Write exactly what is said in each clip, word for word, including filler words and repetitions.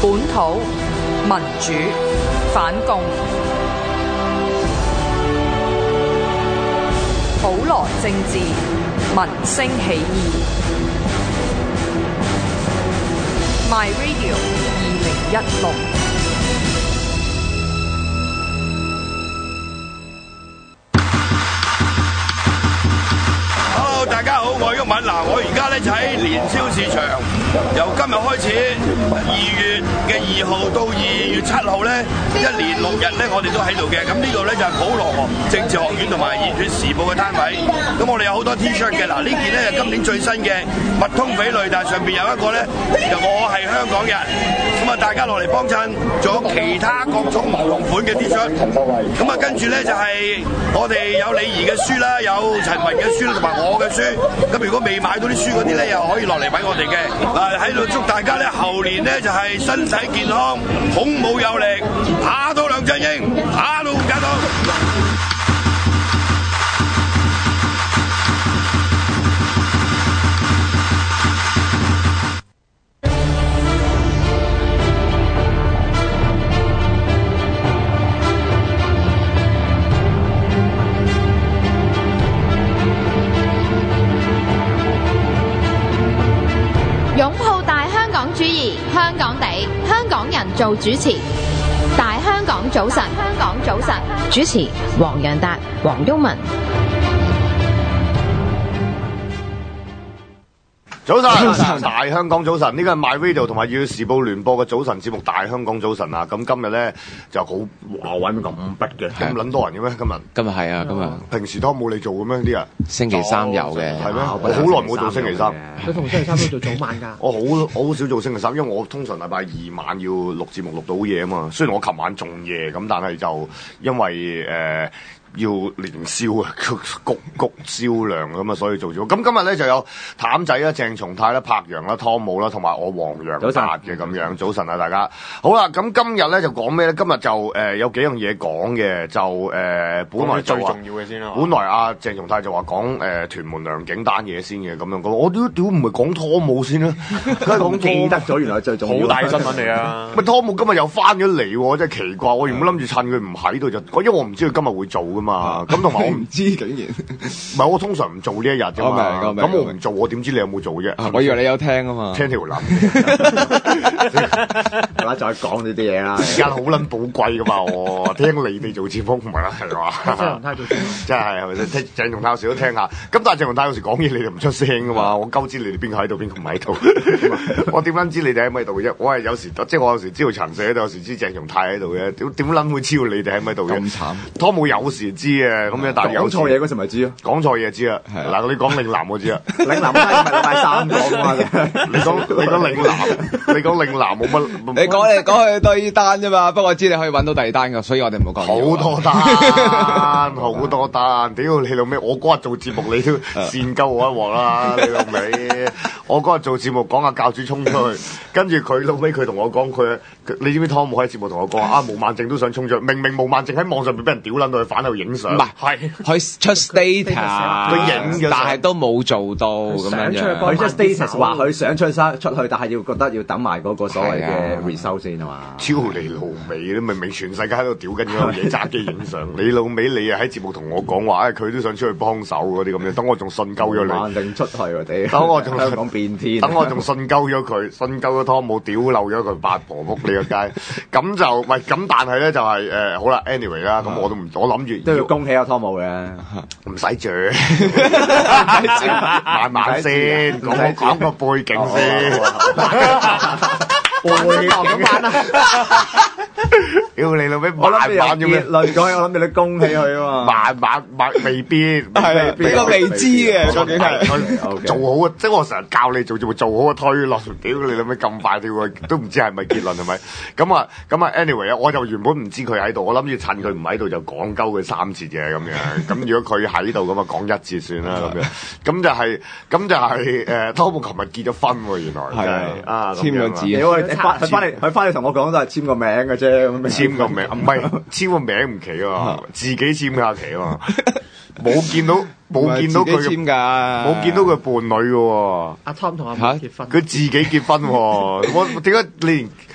本土民主反共，普羅政治民聲起義。My Radio 二零一六。 大家好，我係毓民。嗱，我而家咧就喺年宵市場，由今日開始，二月嘅二號到二月七號咧，一連六日咧，我哋都喺度嘅。咁呢度咧就係普羅政治學院同埋熱血時報嘅攤位。咁我哋有好多 T-shirt 嘅。嗱，呢件咧係今年最新嘅密通匪類，但係上邊有一個咧就我係香港人。咁啊，大家落嚟幫襯，仲有其他各種唔同款嘅 T-shirt。咁啊，跟住咧就係我哋有李怡嘅書啦，有陳雲嘅書同埋我嘅書。咁如果未買到啲書嗰啲咧，又可以落嚟揾我哋嘅。嗱，喺度祝大家咧後年咧就係身體健康，孔武有力，打到梁振英，打到假到。 擁抱大香港主義，香港地，香港人做主持。大香港早晨，香港早晨，主持黃洋達、黃毓民。 早晨，大香港早晨，呢個係 My Radio 同埋要時報聯播嘅早晨節目《大香港早晨》啊！咁今日咧就好哇，揾咁逼嘅，咁撚多人嘅咩？今日今日係啊，今日平時都冇你做嘅咩？啲人星期三有嘅，係咩？我好耐冇做星期三， 佢同星期三都做早晚㗎。 我好我好少做星期三，因為我通常禮拜二晚要錄節目錄到夜啊嘛。雖然我琴晚仲夜咁，但係就因為誒。呃要連銷啊，谷谷銷量咁啊，所以做咗。咁今日咧就有譚仔啦、鄭松泰啦、柏楊啦、湯姆啦，同埋我黃洋達嘅咁樣。早晨啊，大家好啦。咁今日咧就講咩咧？今日就誒、呃、有幾樣嘢講嘅，就誒、呃、本來就最重要嘅先啦。本來阿鄭松泰就話講誒屯門良景單嘢先嘅咁樣講，我屌屌唔係講湯姆先啦，梗係講記得咗，原來最重要。好大新聞嚟啊！咪湯姆今日又翻咗嚟喎，真係奇怪。我原本諗住趁佢唔喺度就，因為我唔知佢今日會做㗎嘛。咁同埋我唔知竟然，唔係我通常唔做呢一日啫嘛。咁我唔做，我點知你有冇做啫？ 我以為你有聽啊嘛， 聽條諗。係嘛，再講呢啲嘢啦。時間好撚寶貴噶嘛，我聽你哋做節目唔係啦，係嘛？鄭松泰做節目，真係係咪先？聽鄭松泰有時都聽下。咁但係鄭松泰有時講嘢，你哋唔出聲噶嘛？我鳩知你哋邊個喺度，邊個唔喺度。我點撚知你哋喺咪度啫？我係有時即係我有時知道陳四喺度，有時知鄭松泰喺度嘅。點點撚會知道你哋喺咪度嘅？咁慘。湯姆有時知啊。咁樣，但係講錯嘢嗰時咪知咯，講錯嘢知啦。嗱，你講嶺南我知啦，嶺南係咪禮拜三講啊？你講你講嶺南，你講嶺南冇乜。你講嚟講去都係單啫嘛，不過我知你可以揾到第二單噶，所以我哋唔好講。好多單，好多單，屌你老味！我嗰日做節目你都煽鳩我一鑊啦，你老味！我嗰日做節目講下教主衝出去，跟住佢老尾佢同我講佢，你知唔知湯姆喺節目同我講啊？毛孟靜都想衝出去，明明毛孟靜喺網上邊俾人屌撚到去反喺度影相。唔係，係佢出 status，佢影嘅，但係都冇做到咁樣樣。佢出 status 話佢想出出出去，但係要覺得要等埋嗰個所謂嘅 result 先啊嘛。超你老味，你明明全世界喺度屌緊嗰樣嘢，揸機影相。你老味，你啊喺節目同我講話，佢都想出去幫手嗰啲咁樣。等我仲信鳩咗你，肯定出去喎屌！等我仲香港變天，等我仲信鳩咗佢，信鳩咗湯姆屌漏咗佢八婆仆你個街。咁就喂咁，但係咧就係誒好啦 ，anyway 啦，咁我都唔，我諗住都要恭喜阿湯姆嘅，唔使住，慢慢先，講講個背景先。背景咁慢啊！屌你老味，慢慢咁樣論講，我諗住你恭喜佢啊嘛。慢慢慢未必，係比較未知嘅，究竟係做好啊！即係我成日教你做就會做好個推落。屌你老味咁快跳啊！都唔知係咪結論係咪？咁啊咁啊，anyway 啊，我就原本唔知佢喺度，我諗住趁佢唔喺度就講鳩佢三節嘅咁樣。咁如果佢喺度咁啊，講一節算啦咁樣。咁就係咁就係誒，湯姆琴日結咗婚喎，原來係啊，簽咗字。翻佢翻嚟，佢翻嚟同我講都係簽個名嘅啫，咁簽個名唔係簽個名唔奇啊，自己簽下期啊嘛，冇見到冇見到佢簽㗎，冇見到佢伴侶嘅喎。阿 Tom 同阿媽結婚，佢自己結婚喎。我點解你連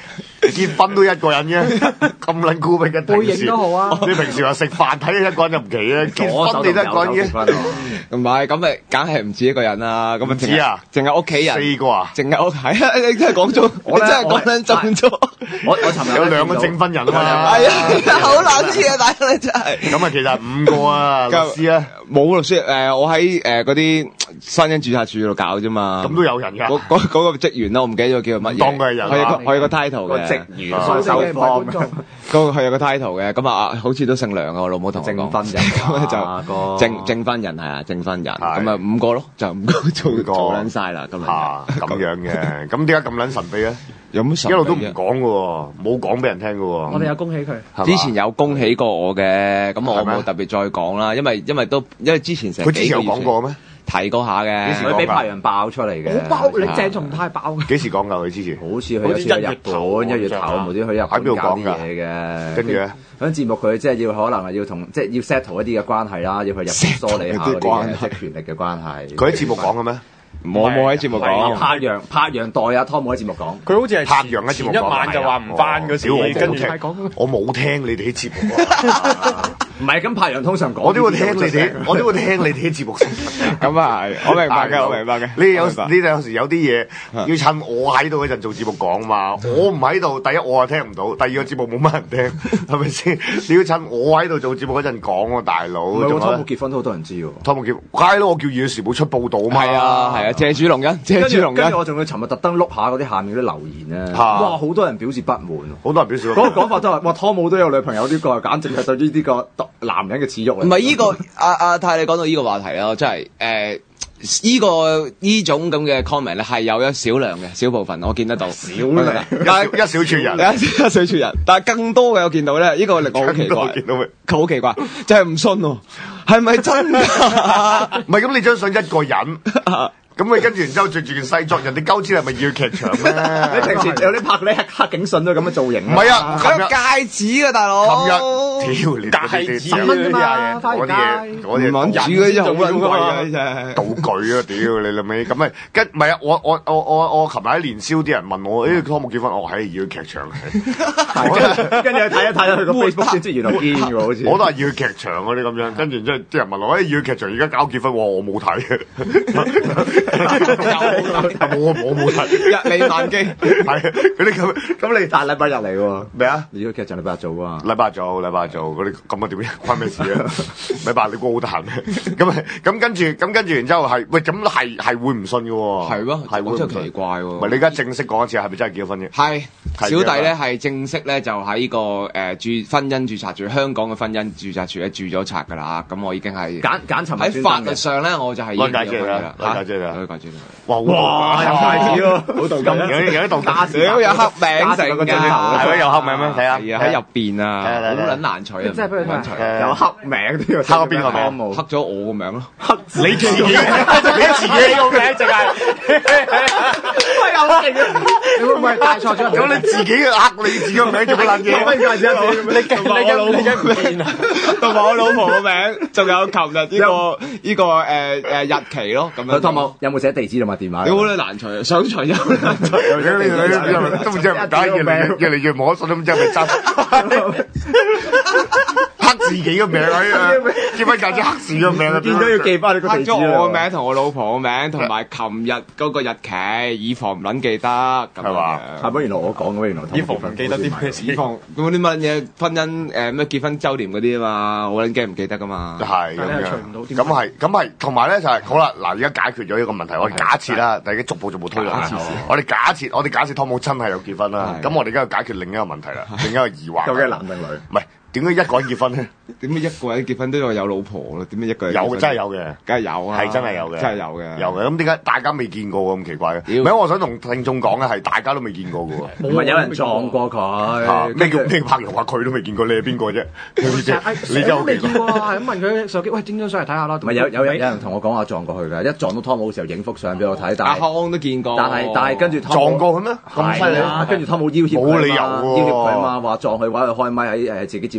結婚都一個人嘅，咁撚孤僻嘅背影都好啊！ 你平時話食飯睇一個人就唔奇啊，結婚你都一個人嘅， 唔係咁咪梗係唔止一個人啦。咁啊， 止啊， 淨係屋企人四個啊， 淨係屋係啊！你真係講咗，我真係講緊中咗。 我我尋日有兩個證婚人啊嘛， 係啊，好難啲啊，大佬你真係。 咁啊，其實五個啊，律師啊， 冇律師誒，我喺誒嗰啲婚姻註冊處度搞啫嘛。 咁都有人㗎。 嗰嗰嗰個職員啦，我唔記得咗叫乜嘢。 當佢係人， 我有個我有個 title 嘅職員， 收手方。 嗰個係有個 title 嘅，咁啊好似都姓梁啊，我老母同我講。 證婚人咁就證證婚人係啊，證婚人。咁啊五個咯，就五個做做撚曬啦，咁樣。 咁樣嘅，咁點解咁撚神秘咧？ 有乜神秘？ 一路都唔講嘅喎，冇講俾人聽嘅喎。 我哋有恭喜佢。 之前有恭喜過我嘅，咁我冇特別再講啦，因為因為都因為之前成佢之前有講過咩？ 提過下嘅， 佢俾派人爆出嚟嘅。 好爆！你鄭松泰爆嘅。 幾時講㗎？佢之前好似佢一次去日本，一月頭無端去日本搞啲嘢嘅。 跟住咧， 喺節目佢即係要可能係要同即係要 settle 一啲嘅關係啦，要去日本梳理下嗰啲嘅即係權力嘅關係。 佢喺節目講嘅咩？ 我冇喺節目講。 拍羊拍羊代啊，湯冇喺節目講。 佢好似係拍羊喺節目講。 一晚就話唔翻嗰時，跟住我冇聽你哋啲節目。 唔係咁拍羊通常講， 我都會聽你哋，我都會聽你哋啲節目。 咁啊係，我明白嘅，我明白嘅。 你有你有時有啲嘢要趁我喺度嗰陣做節目講嘛，我唔喺度，第一我又聽唔到，第二個節目冇乜人聽，係咪先？你要趁我喺度做節目嗰陣講喎，大佬。 唔係喎，湯姆結婚都好多人知喎。 湯姆結，梗係咯，我叫《二月時報》出報導嘛。 係啊係啊，謝主隆恩，謝主隆恩。 跟住我仲要尋日特登碌下嗰啲下面嗰啲留言咧，哇！好多人表示不滿， 好多人表示。 嗰個講法都係，哇！湯姆都有女朋友，呢個簡直係對於呢個男人嘅恥。 唔係依個阿阿泰，你講到呢個話題啦，真係誒依個呢種咁嘅 comment 咧，係有一少量嘅小部分我見得到， 少量，但係一小撮人， 一小撮人，但係更多嘅我見到咧，呢個令我好奇怪， 見到佢好奇怪，就係唔信喎，係咪真㗎？ 唔係咁，你張相一個人。咁你跟住然之後着住件西裝，人哋鳩知係咪要劇場咩？ 你平時有啲拍嗰啲黑警訊都咁嘅造型。 唔係啊， 佢有戒指㗎大佬。 琴日屌你戒指十蚊啫嘛， 嗰啲嘢，嗰啲民主嗰啲好撚貴啊！真係道具啊！屌你老味咁咪跟唔係啊！我我我我我琴日喺年宵啲人問我，誒湯姆結婚，我係要劇場嘅。 跟住睇一睇佢個 Facebook 先知原來堅㗎喎，好似。 我都係要劇場嗰啲咁樣，跟住之後啲人問我，誒要劇場而家搞結婚，我冇睇嘅。冇我我冇睇， 日理萬機係嗰啲咁咁你大禮拜日嚟喎咩啊？ 你個劇場禮拜日做啊？ 禮拜日做，禮拜日做嗰啲咁啊點樣關咩事啊？禮拜你估好得閒咩？咁啊咁跟住咁跟住然之後係喂咁係係會唔信嘅喎？ 係喎， 係會真係奇怪喎。 唔係你而家正式講一次係咪真係結咗婚嘅？ 係小弟咧係正式咧就喺呢個誒註婚姻註冊處香港嘅婚姻註冊處咧註咗冊㗎啦。咁我已經係揀揀尋日喺法律上咧我就係攞戒指啦，攞戒指啦， 攞戒指啦。 哇哇！有戒指喎，好道金， 有有啲道家少有黑名成㗎， 係咩有黑名咩？睇下喺入邊啊，好撚難取啊！ 真係俾佢睇， 有黑名都要黑咗邊個名？ 黑咗我個名咯， 黑你自己，你自己個名淨係， 喂有勁啊！你會唔會帶錯咗？ 咁你自己黑你自己個名做乜撚嘢？ 介紹一次，你同埋我老婆唔見啊，同埋我老婆個名，仲有琴日呢個呢個誒誒日期咯，咁樣。 湯姆有冇寫地址同埋電話？ 好撚難除，想除又難除。 你你你都唔知係咪假，越嚟越嚟越摸索，都唔知係咪真。黑自己個名啊！結婚戒指黑自己個名啊！ 見到要記翻你個地址。 黑咗我個名同我老婆個名，同埋琴日嗰個日期，以防唔撚記得，係嘛？ 係咪原來我講嘅？原來以防唔記得啲咩事？ 以防咁啲乜嘢婚姻誒咩結婚週年嗰啲啊嘛，我撚驚唔記得噶嘛。 係咁樣，咁係咁係，同埋咧就係好啦。嗱，而家解決咗呢個問題，我哋假設啦，大家逐步逐步推論啦。我哋假設，我哋假設湯姆真係有結婚啦，咁我哋而家要解決另一個問題啦，另一個疑惑。 究竟係男定女？ 唔係。點解一個人結婚咧？ 點解一個人結婚都話有老婆咯？點解一個人有真係有嘅， 梗係有啊， 係真係有嘅， 真係有嘅， 有嘅。咁點解大家未見過咁奇怪嘅？唔係，我想同聽眾講嘅係大家都未見過嘅喎。 唔係有人撞過佢？ 咩叫咩拍人話佢都未見過？你係邊個啫？你真係未見過啊！係咁問佢手機，喂，整張相嚟睇下啦。 唔係有有有人同我講話撞過去㗎，一撞到湯姆嘅時候影幅相俾我睇，但係阿康都見過， 但係但係跟住撞過佢咩？咁犀利！ 跟住湯姆要挾冇理由要挾佢啊嘛，話撞佢話佢開咪喺誒自己節目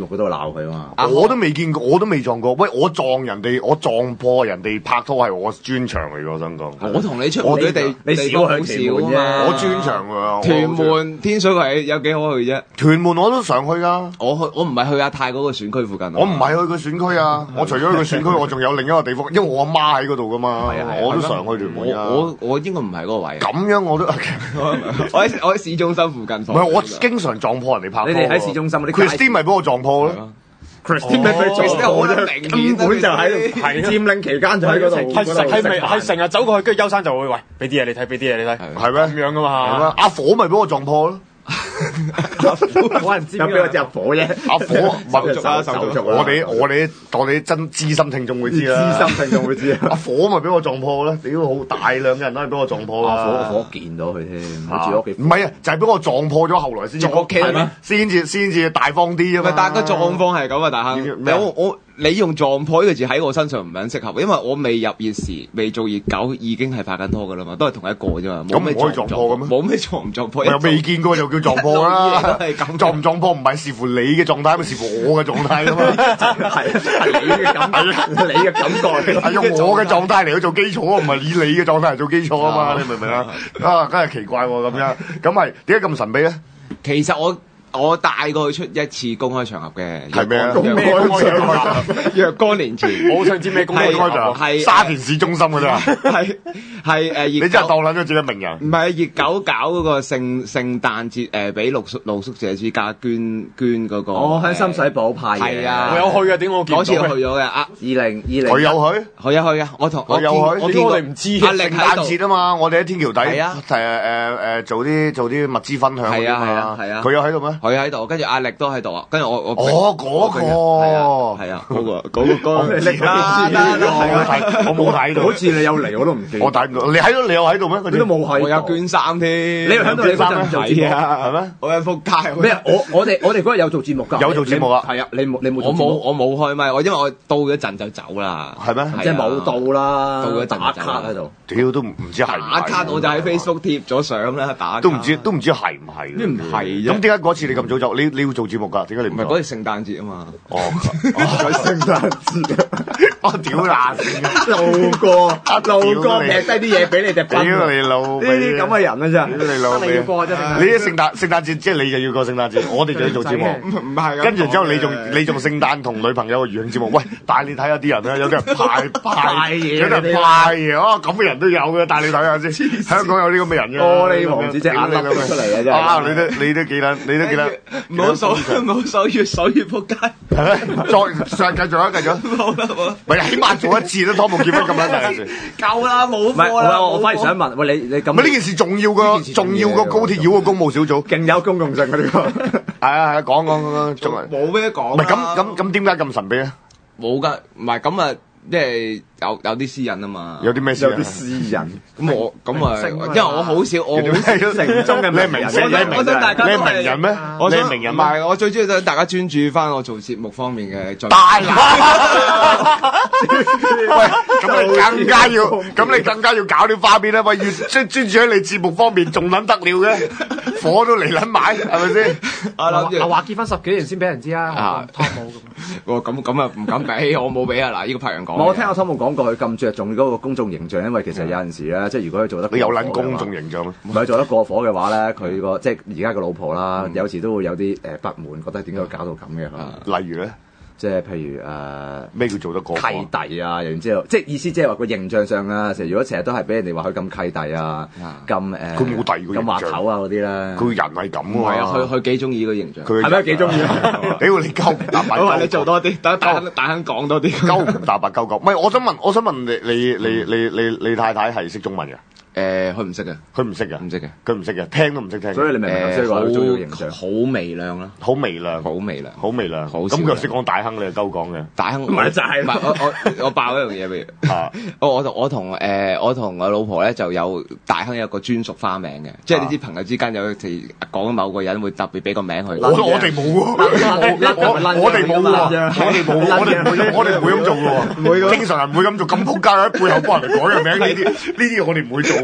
目嗰度鬧佢啊嘛。 我都未見過，我都未撞過。喂，我撞人哋，我撞破人哋拍拖係我專長嚟㗎，我想講。 我同你出門啲地， 你少去屯門啫， 我專長㗎。 屯門天水圍有幾好去啫？ 屯門我都常去㗎。 我去，我唔係去阿泰嗰個選區附近。 我唔係去個選區啊！我除咗去個選區，我仲有另一個地方，因為我阿媽喺嗰度㗎嘛。我都常去屯門啊。 我我應該唔係嗰個位。 咁樣我都我喺我喺市中心附近。 唔係我經常撞破人哋拍拖。 你哋喺市中心嗰啲 Christine 咪俾我撞破咯。 Christine 咪俾撞破啫，根本就喺度佔領期間就喺嗰度。 係係咪係成日走過去，跟住邱生就會喂俾啲嘢你睇，俾啲嘢你睇，係咩咁樣噶嘛？ 阿火咪俾我撞破咯。 冇人知，有俾我隻火啫。 阿火手足啊，手足我哋我哋我哋真資深聽眾會知啦， 資深聽眾會知啊。 阿火咪俾我撞破啦！屌，好大量嘅人都係俾我撞破啊！ 火火見到佢添，好似屋企。 唔係啊，就係俾我撞破咗，後來先至撞係咩？ 先至先至大方啲啊嘛。 但係個狀況係咁啊，大亨。我我你用撞破呢個字喺我身上唔係咁適合，因為我未入熱時，未做熱狗已經係拍緊拖噶啦嘛，都係同一個啫嘛。 咁唔可以撞破嘅咩？ 冇咩撞唔撞破？ 又未見過就叫撞破啦。撞唔撞破唔係視乎你嘅狀態，咪視乎我嘅狀態噶嘛。 係係你嘅感覺，你嘅感覺係用我嘅狀態嚟去做基礎，唔係以你嘅狀態嚟做基礎啊嘛。你明唔明啊？啊，真係奇怪喎咁樣。咁係點解咁神秘咧？ 其實我。我帶過佢出一次公開場合嘅， 係咩啊？ 公開場合，若干年前， 我好想知咩公開場合？ 係沙田市中心㗎啫， 係係誒， 你真係當撚咗自己名人？ 唔係熱狗搞嗰個聖聖誕節誒，俾露宿露宿者之家捐捐嗰個。 我喺深水埗派嘅， 係啊， 我有去嘅，點我見到？ 嗰次去咗嘅，啊， 二零二零， 佢有去， 佢有去嘅，我同我有去， 我見我哋唔知阿力聖誕節啊嘛，我哋喺天橋底， 係啊， 誒誒誒做啲做啲物資分享係啊係啊係啊， 佢有喺度咩？ 佢喺度，跟住阿力都喺度啊，跟住我我哦嗰個係啊係啊嗰個嗰個嗰個我冇睇到， 好似你有嚟我都唔記得， 我睇唔到，你喺度你有喺度咩？ 你都冇喺， 我有捐衫添， 你喺度你嗰陣做節目係咩？我有仆街咩？我我哋我哋嗰日有做節目㗎， 有做節目啊？ 係啊，你冇你冇我冇我冇開咪，我因為我到咗陣就走啦， 係咩？ 即係冇到啦， 到咗陣打卡喺度， 屌都唔唔知係打卡，我就喺 Facebook 貼咗相啦，打都唔知都唔知係唔係？ 唔係啫。 咁點解嗰次你咁早走？你你要做節目㗎？點解你唔係嗰次聖誕節啊嘛？ 哦， 喺聖誕節， 我屌爛線， 路過路過劈低啲嘢俾你哋分， 屌你老呢啲咁嘅人啊真係， 屌你老味，你啲聖誕聖誕節即係你就要過聖誕節，我哋就要做節目， 唔係， 跟住之後你仲你仲聖誕同女朋友嘅餘興節目，喂，帶你睇下啲人啦，有啲人派派嘢，有啲人派嘢，哦咁嘅人都有嘅，帶你睇下先，香港有啲咁嘅人嘅， 玻璃王子隻眼甩出嚟嘅真係， 啊你都你都記得，你都記得， 冇數冇數越數越仆街， 係咩？再再繼續啊繼續， 冇啦冇， 咪起碼做一次都拖冇結婚咁樣大事， 夠啦冇唔係我我反而想問，喂你你咁， 咪呢件事重要過重要過高鐵繞個公務小組， 勁有公共性啊呢個， 係啊係啊講講講仲係冇咩講， 唔係咁咁咁點解咁神秘咧？ 冇㗎，唔係咁啊。即係有有啲私隱啊嘛， 有啲咩有啲私隱。 咁我咁啊，因為我好少，我好少城中嘅名人， 我想大家你係名人咩？ 我你係名人唔係，我最中意想大家專注翻我做節目方面嘅進。 大喇！喂，咁你更加要，咁你更加要搞啲花邊啦！喂，越專專注喺你節目方面，仲撚得了嘅，火都嚟撚埋，係咪先？ 我諗住話結婚十幾年先俾人知啊，湯姆咁。 我咁咁啊，唔敢俾，我冇俾啊！嗱，呢個拍人講。 我聽阿湯姆講過，佢咁着重嗰個公眾形象，因為其實有陣時咧，即係如果佢做得你有撚公眾形象咩？ 唔係做得過火嘅話咧，佢個即係而家個老婆啦，有時都會有啲誒不滿，覺得點解會搞到咁嘅？ 例如咧？ 即係譬如誒咩叫做得過契弟啊，然之後即係意思即係話個形象上啊，成日如果成日都係俾人哋話佢咁契弟啊，咁誒， 佢冇第二個形象， 咁滑頭啊嗰啲咧， 佢人係咁喎，係啊，佢佢幾中意個形象， 係咪幾中意？ 屌你鳩唔搭白， 我話你做多啲，等大大亨講多啲， 鳩唔搭白鳩鳩。唔係，我想問，我想問你你你你你你太太係識中文嘅？ 誒，佢唔識嘅， 佢唔識嘅， 唔識嘅， 佢唔識嘅，聽都唔識聽。 所以你明唔明？所以話佢中意形象， 好微量啦， 好微量， 好微量， 好微量。 好咁佢又識講大亨，你係鳩講嘅。 大亨唔係就係， 唔係我我我爆一樣嘢俾你。我我同我同誒我同我老婆咧就有大亨有個專屬花名嘅，即係你知朋友之間有時講某個人會特別俾個名佢。 我我哋冇喎，我我哋冇喎，我哋冇，我哋唔會，我哋唔會咁做嘅喎。經常人唔會咁做，咁仆街喺背後幫人哋改個名呢啲，呢啲我哋唔會做嘅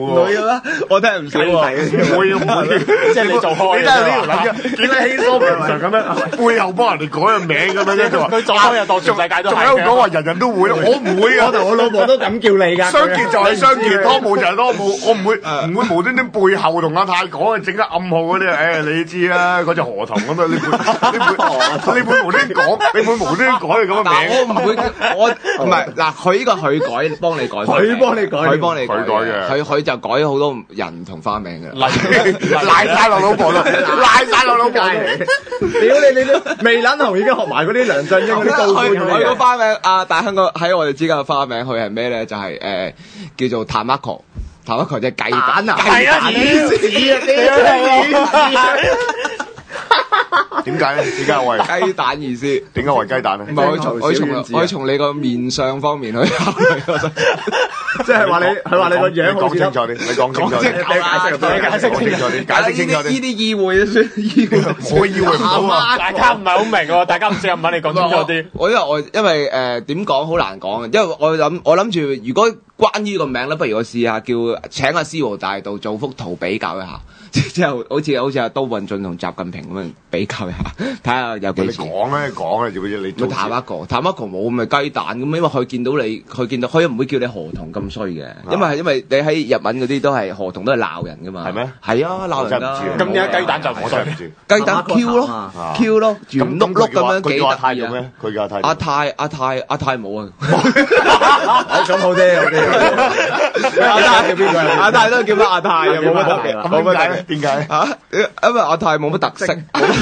喎。 會嘅咩？我聽唔少喎。 唔會唔會， 即係你做開。 你真係呢條諗嘅，見得稀疏平常咁樣，背後幫人哋改個名咁樣啫。佢話佢做開又當全世界都係。 仲喺度講話人人都會咯，我唔會啊。 我同我老婆都咁叫你㗎。 相見就係相見，湯姆就係湯姆，我唔會唔會無端端背後同阿太講，整得暗號嗰啲，誒你知啦，嗰隻河童咁樣，你會你會你會無端講，你會無端改你咁嘅名。 我唔會，我唔係嗱，佢呢個佢改，幫你改， 佢幫你改， 佢幫你改嘅， 佢佢就改咗好多人同花名嘅， 賴晒落老婆度，賴晒落老婆度。 屌你你都未撚紅已經學埋嗰啲梁振英嗰啲高官咁樣。 佢個花名啊，大香港喺我哋之間嘅花名，佢係咩咧？就係誒叫做 Tamako，Tamako 即係雞蛋啊， 係啊，屎啊， 點解咧？點解我係雞蛋意思？ 點解我係雞蛋咧？ 唔係我從我從我從你個面相方面去考慮， 即係話你佢話你個樣好似講清楚啲，你講清楚啲， 解釋解釋清楚啲， 解釋清楚啲。 呢啲意會算意會， 我意會唔到啊！ 大家唔係好明喎，大家唔識日文，你講清楚啲。 我因為我因為誒點講好難講嘅，因為我諗我諗住如果關於個名咧，不如我試下叫請阿司徒大道做幅圖比較一下。即係好似好似阿都運進同習近平咁樣比較一下，睇下有幾似。 你講咧講咧，做乜嘢？你咪譚一個，譚一個冇咪雞蛋咁，因為佢見到你，佢見到佢唔會叫你河童咁衰嘅，因為係因為你喺日文嗰啲都係河童都係鬧人噶嘛。係咩？ 係啊，鬧人㗎。 咁而家雞蛋就唔衰。 雞蛋 Q 咯 Q 咯，圓碌碌咁樣幾得意啊！ 佢叫阿泰做咩？佢叫阿泰。 阿泰阿泰阿泰冇啊！ 咁好啲好啲。阿泰叫邊個？ 阿泰都叫乜阿泰啊？冇乜特別，冇乜特別。 點解？ 嚇？因為阿泰冇乜特色，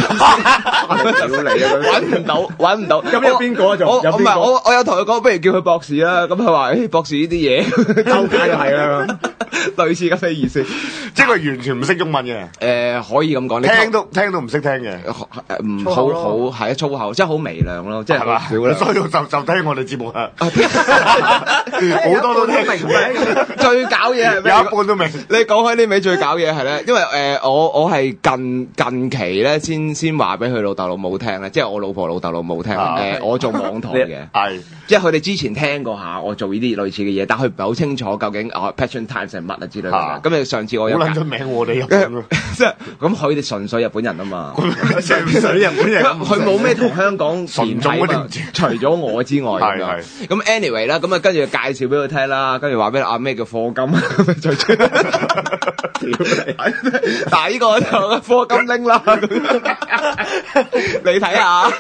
揾唔到，揾唔到。 咁有邊個啊？仲有邊個？ 唔係我，我有同佢講，不如叫佢博士啦。咁佢話：誒，博士呢啲嘢， 周街就係啦。 類似咁嘅意思， 即係佢完全唔識中文嘅。 誒，可以咁講， 聽都聽都唔識聽嘅。 唔好好係啊，粗口，即係好微量咯，即係好少啦。 所以就就聽我哋節目啦，好多都聽明嘅。 最搞嘢係咩？ 有一半都明。 你講開呢味最搞嘢係咧，因為誒我我係近近期咧先先話俾佢老豆老母聽咧，即係我老婆老豆老母聽。誒，我做網台嘅， 係即係佢哋之前聽過下我做呢啲類似嘅嘢，但係佢唔係好清楚究竟啊 Passion Times 係乜啊之類嘅。咁你上次我有撚咗名我哋日本， 即係咁佢哋純粹日本人啊嘛， 純粹日本人， 佢冇咩同香港連繫嘛，除咗我之外咁樣。咁 anyway 啦，咁啊跟住介紹俾佢聽啦，跟住話俾你啊咩叫課金，就出但係呢個就課金拎啦，你睇下，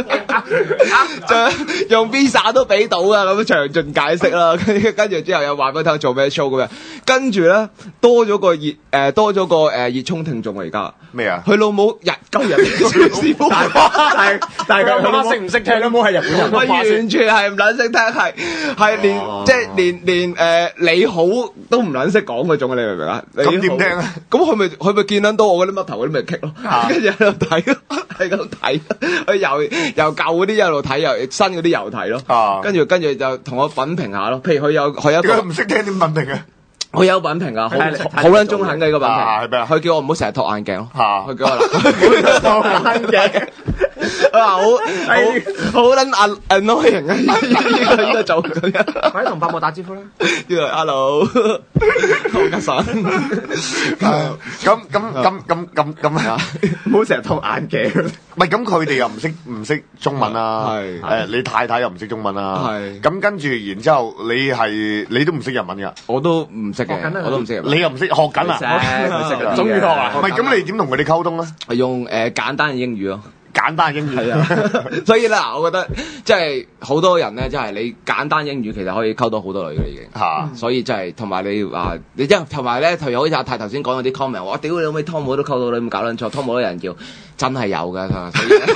用 Visa 都俾到啊，咁詳盡解釋啦，跟住跟住之後又話俾佢聽做咩 show 咁樣，跟住咧多咗個熱誒多咗個誒熱衷聽眾啊而家咩啊？ 佢老母日鳩日師傅， 但但係佢老母識唔識聽？老母係日本人， 我完全係唔撚識聽，係係連即係連連誒你好都唔撚識講嗰種，你明唔明啊？ 咁點聽啊？ 咁佢咪佢咪見撚到我嗰啲乜頭嗰啲咪棘咯，跟住喺度睇咯，喺度睇，佢由由舊嗰啲一路睇，由新嗰啲又睇咯，跟住跟住就同我品評下咯。譬如佢有佢有一個唔識聽點品評啊？ 佢有品評啊，好好撚中肯嘅呢個品評。 係咩啊？ 佢叫我唔好成日托眼鏡咯。佢叫我嗱，托眼鏡。 佢話好好好撚 annoying 啊！呢個呢個做咁樣， 快啲同伯母打招呼啦！ 呢個 hello，好家神。 咁咁咁咁咁咁啊！ 唔好成日托眼鏡。 唔係咁，佢哋又唔識唔識中文啊？係誒，你太太又唔識中文啊？係咁跟住，然之後你係你都唔識日文㗎？ 我都唔識嘅，我都唔識。 你又唔識學緊啊？ 識識終於學啊！唔係咁，你點同佢哋溝通咧？ 用誒簡單嘅英語咯。 簡單英語係啊，所以咧，我覺得即係好多人咧，即係你簡單英語其實可以溝到好多女嘅已經嚇，所以即係同埋你話你即係同埋咧，譬如好似阿泰頭先講嗰啲 comment，我屌你老味湯姆都溝到你，咁搞撚錯，湯姆都有人叫，真係有㗎，所以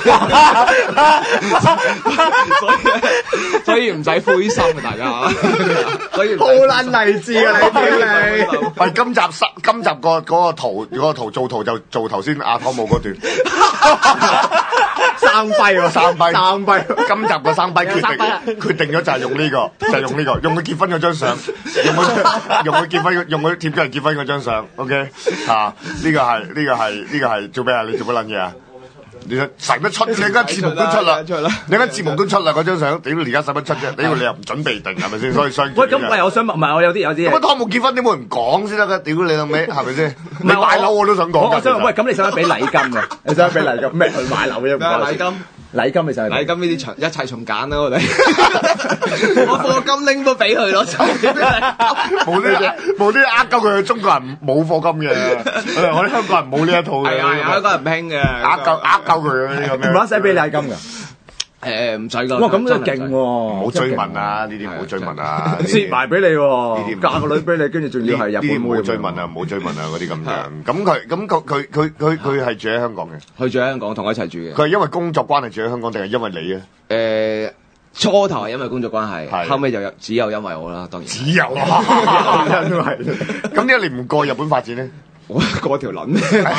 所以唔使灰心啊，大家，所以好撚勵志啊你屌你！ 喂，今集今集個嗰個圖嗰個圖做圖就做頭先阿湯姆嗰段。 生輝喎， 生輝， 生輝。 今集個生輝決定決定咗就係用呢個，就係用呢個，用佢結婚嗰張相，用佢用佢結婚，用佢貼咗人結婚嗰張相。OK，嚇呢個係呢個係呢個係做咩啊？你做乜撚嘢啊？ 你使乜出？你而家節目都出啦，你而家節目都出啦，嗰張相，屌你而家使乜出啫？屌你又唔準備定係咪先？所以相喂，咁喂，我想問，唔係我有啲有啲。 咁湯姆結婚點會唔講先得㗎？屌你老味，係咪先？你買樓我都想講。 我想喂，咁你想唔想俾禮金㗎？你想唔想俾禮金咩？去買樓啫？唔該。禮金。禮金咪就係禮金呢啲一切從簡啦，我哋我課金拎都俾佢咯， 冇啲冇啲呃鳩佢，中國人冇課金嘅，我哋香港人冇呢一套嘅， 係啊，香港人唔興嘅， 呃鳩呃鳩佢嗰啲咁樣， 唔使俾禮金㗎。 誒唔使㗎， 哇咁都勁喎！ 唔好追問啊，呢啲唔好追問啊， 蝕埋俾你喎，嫁個女俾你，跟住仲要係日本妹。 唔好追問啊，唔好追問啊，嗰啲咁樣。咁佢咁佢佢佢佢佢係住喺香港嘅， 佢住喺香港同我一齊住嘅。 佢係因為工作關係住喺香港，定係因為你啊？ 誒。初頭係因為工作關係，後尾就有只有因為我啦，當然。 只有啊，因為咁點解你唔過日本發展咧？ 我過條撚，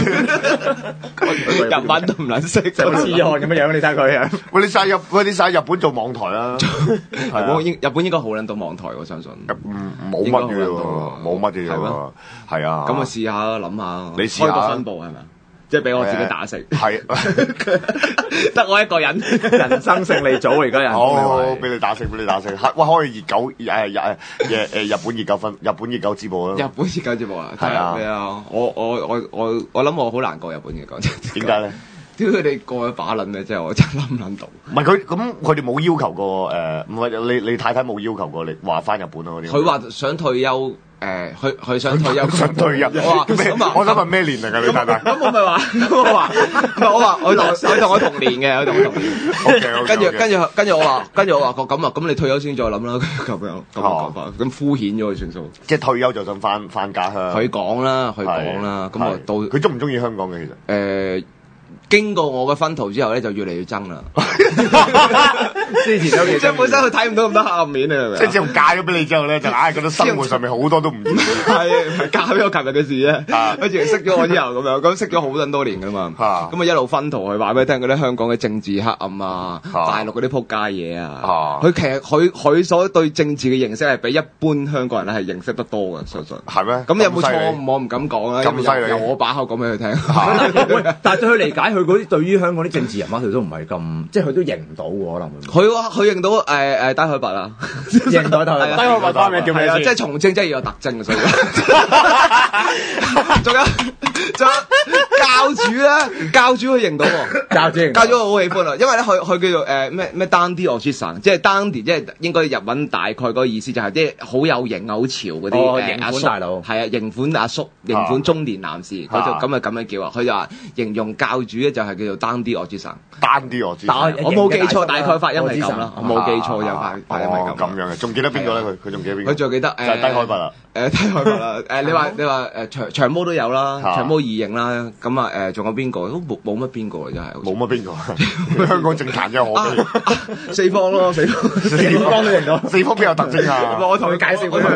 日文都唔撚識， 就好似痴漢咁樣樣，你睇佢啊！ 喂，你晒日喂你晒日本做網台啦， 係應日本應該好撚到網台，我相信。 冇乜嘅喎，冇乜嘅喎，係啊。 咁啊試下諗下， 你試下開個分部係咪？即係俾我自己打食， 係得我一個人， 人生勝利組而家人。 好，俾你打食，俾你打食。係，哇！開熱狗誒日誒誒日本熱狗分，日本熱狗節目啦。 日本熱狗節目啊， 係啊， 係啊，我我我我我諗我好難過日本嘅講真。 點解咧？ 屌佢哋過一把撚咧，即係我真諗唔諗到。 唔係佢咁，佢哋冇要求過誒，唔係你你太太冇要求過你話翻日本啊嗰啲。 佢話想退休。誒，佢佢想退休， 想退休。我話咁我想問咩年齡啊？你太太？ 咁我咪話，我話，唔係我話，我同佢同我同年嘅，佢同我同年。跟住跟住跟住我話，跟住我話咁啊，咁你退休先再諗啦。咁樣咁講法，咁敷衍咗佢算數。 即係退休就想翻翻家鄉。 佢講啦，佢講啦，咁啊到佢中唔中意香港嘅其實？ 誒。經過我嘅薰陶之後咧，就越嚟越憎啦。 之前都即係本身佢睇唔到咁多黑暗面，你明唔明？ 即係自從嫁咗俾你之後咧，就硬係覺得生活上面好多都唔易。 係嫁俾我琴日嘅事啫。跟住識咗我之後咁樣，咁識咗好撚多年噶嘛。咁啊一路薰陶佢話俾你聽嗰啲香港嘅政治黑暗啊，大陸嗰啲撲街嘢啊。佢其實佢佢所對政治嘅認識係比一般香港人咧係認識得多嘅，相信。 係咩？ 咁有冇錯誤我唔敢講啦。 咁犀利， 由我把口講俾佢聽。 但係對佢理解，佢嗰啲對於香港啲政治人物，佢都唔係咁，即係佢都認唔到喎，可能。 佢話佢認到誒誒低海拔啦， 認到低海拔。低海拔花名叫咩先？ 即係從政真係要有特徵嘅，所以。仲有仲有教主咧，教主佢認到喎， 教主教主我好喜歡啊，因為咧佢佢叫做誒咩咩 Dandy Ojisan，即係 Dandy，即係應該日文大概嗰個意思就係啲好有型好潮嗰啲型阿叔大佬， 係啊型款阿叔，型款中年男士，佢就咁啊咁樣叫啊，佢就話形容教主咧就係叫做 Dandy Ojisan， 單啲我知， 我冇記錯，大概發音係咁啦，我冇記錯就發發音係咁。 咁樣嘅，仲記得邊個咧？佢佢仲記得邊個？ 佢仲記得誒， 就係低海拔啦。 誒低海拔啦。誒你話你話誒長長毛都有啦，長毛異形啦。咁啊誒仲有邊個？都冇冇乜邊個真係。冇乜邊個？香港政壇真係可悲。 四方咯，四方。 四方都認到。四方邊有特徵啊？ 我同佢介紹俾佢。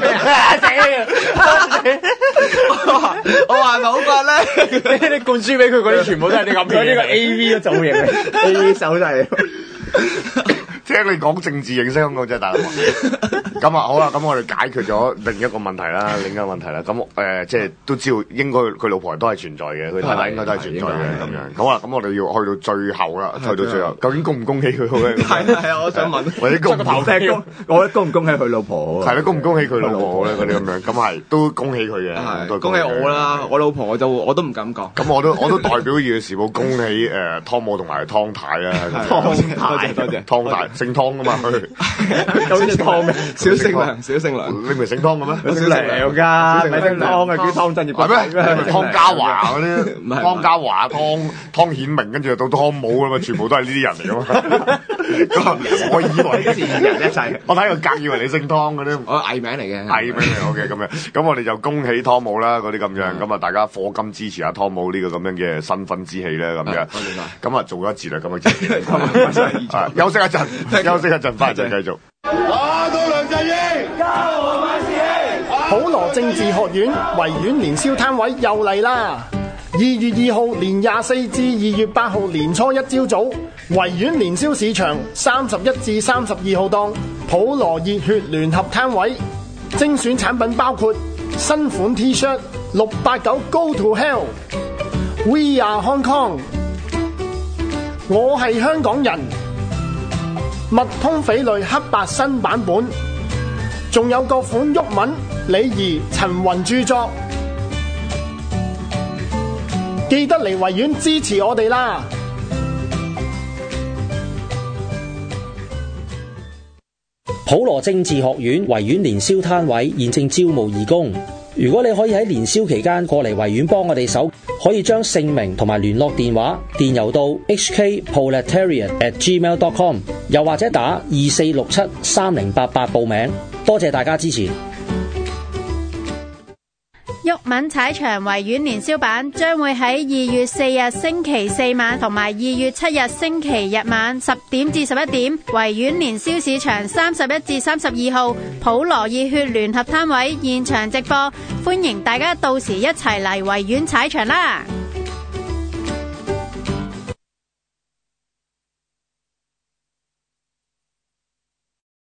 我話我話係咪好覺咧？ 你灌輸俾佢嗰啲全部都係啲咁嘅。呢個 A V 嘅造型，A V 手勢。 聽你講政治認識香港真係大鑊。咁啊好啦，咁我哋解決咗另一個問題啦，另一個問題啦。咁誒、呃、即係都知道應該佢老婆都係存在嘅，佢太太應該都係存在嘅咁樣。好啦，咁我哋要去到最後啦，去到最後，究竟恭唔恭喜佢好咧？ 係係啊，我想問， 或者恭唔恭喜？ 我覺得恭唔恭喜佢老婆好？ 係咯，恭唔恭喜佢老婆好咧？嗰啲咁樣，咁係都恭喜佢嘅， 恭喜我啦！我老婆我就我都唔敢講。 咁我都我都代表《熱血時報》恭喜誒湯姆同埋湯太啦。 湯太多謝湯太姓湯噶嘛佢。 有啲湯咩？小姓梁，小姓梁。 你唔係姓湯嘅咩？ 我姓梁㗎，唔係姓湯嘅，叫湯鎮業。 係咩？係咪湯家華嗰啲？唔係湯家華、湯湯顯明，跟住到湯姆啊嘛，全部都係呢啲人嚟㗎嘛。咁我以為自人一齊。 我睇個格以為你姓湯嗰啲。 我藝名嚟嘅。 藝名嚟，OK咁樣。咁我哋就恭喜湯姆啦，嗰啲咁樣。咁啊，大家課金支持下湯姆呢個咁樣嘅新婚之喜咧，咁樣。咁啊，做咗一節啦，咁啊，休息一陣，休息一陣，翻嚟再繼續。 打到梁振英，交和萬事興。 普羅政治學院維園年宵攤位又嚟啦！二月二號年廿四至二月八號年初一朝早，維園年宵市場三十一至三十二號檔普羅熱血聯合攤位，精選產品包括新款 T-shirt 六八九 Go to Hell，We are Hong Kong， 我係香港人，密通翡翠黑白新版本，仲有各款毓民、李怡、陳雲著作，記得嚟維園支持我哋啦！ 普羅政治學院維園年宵攤位現正招募義工，如果你可以喺年宵期間過嚟維園幫我哋手，可以將姓名同埋聯絡電話電郵到 h k proletarian at gmail dot com， 又或者打二四六七三零八八報名。多謝大家支持。 毓民踩場維園年宵版將會喺二月四日星期四晚同埋二月七日星期日晚十點至十一點，維園年宵市場三十一至三十二號普羅熱血聯合攤位現場直播，歡迎大家到時一齊嚟維園踩場啦！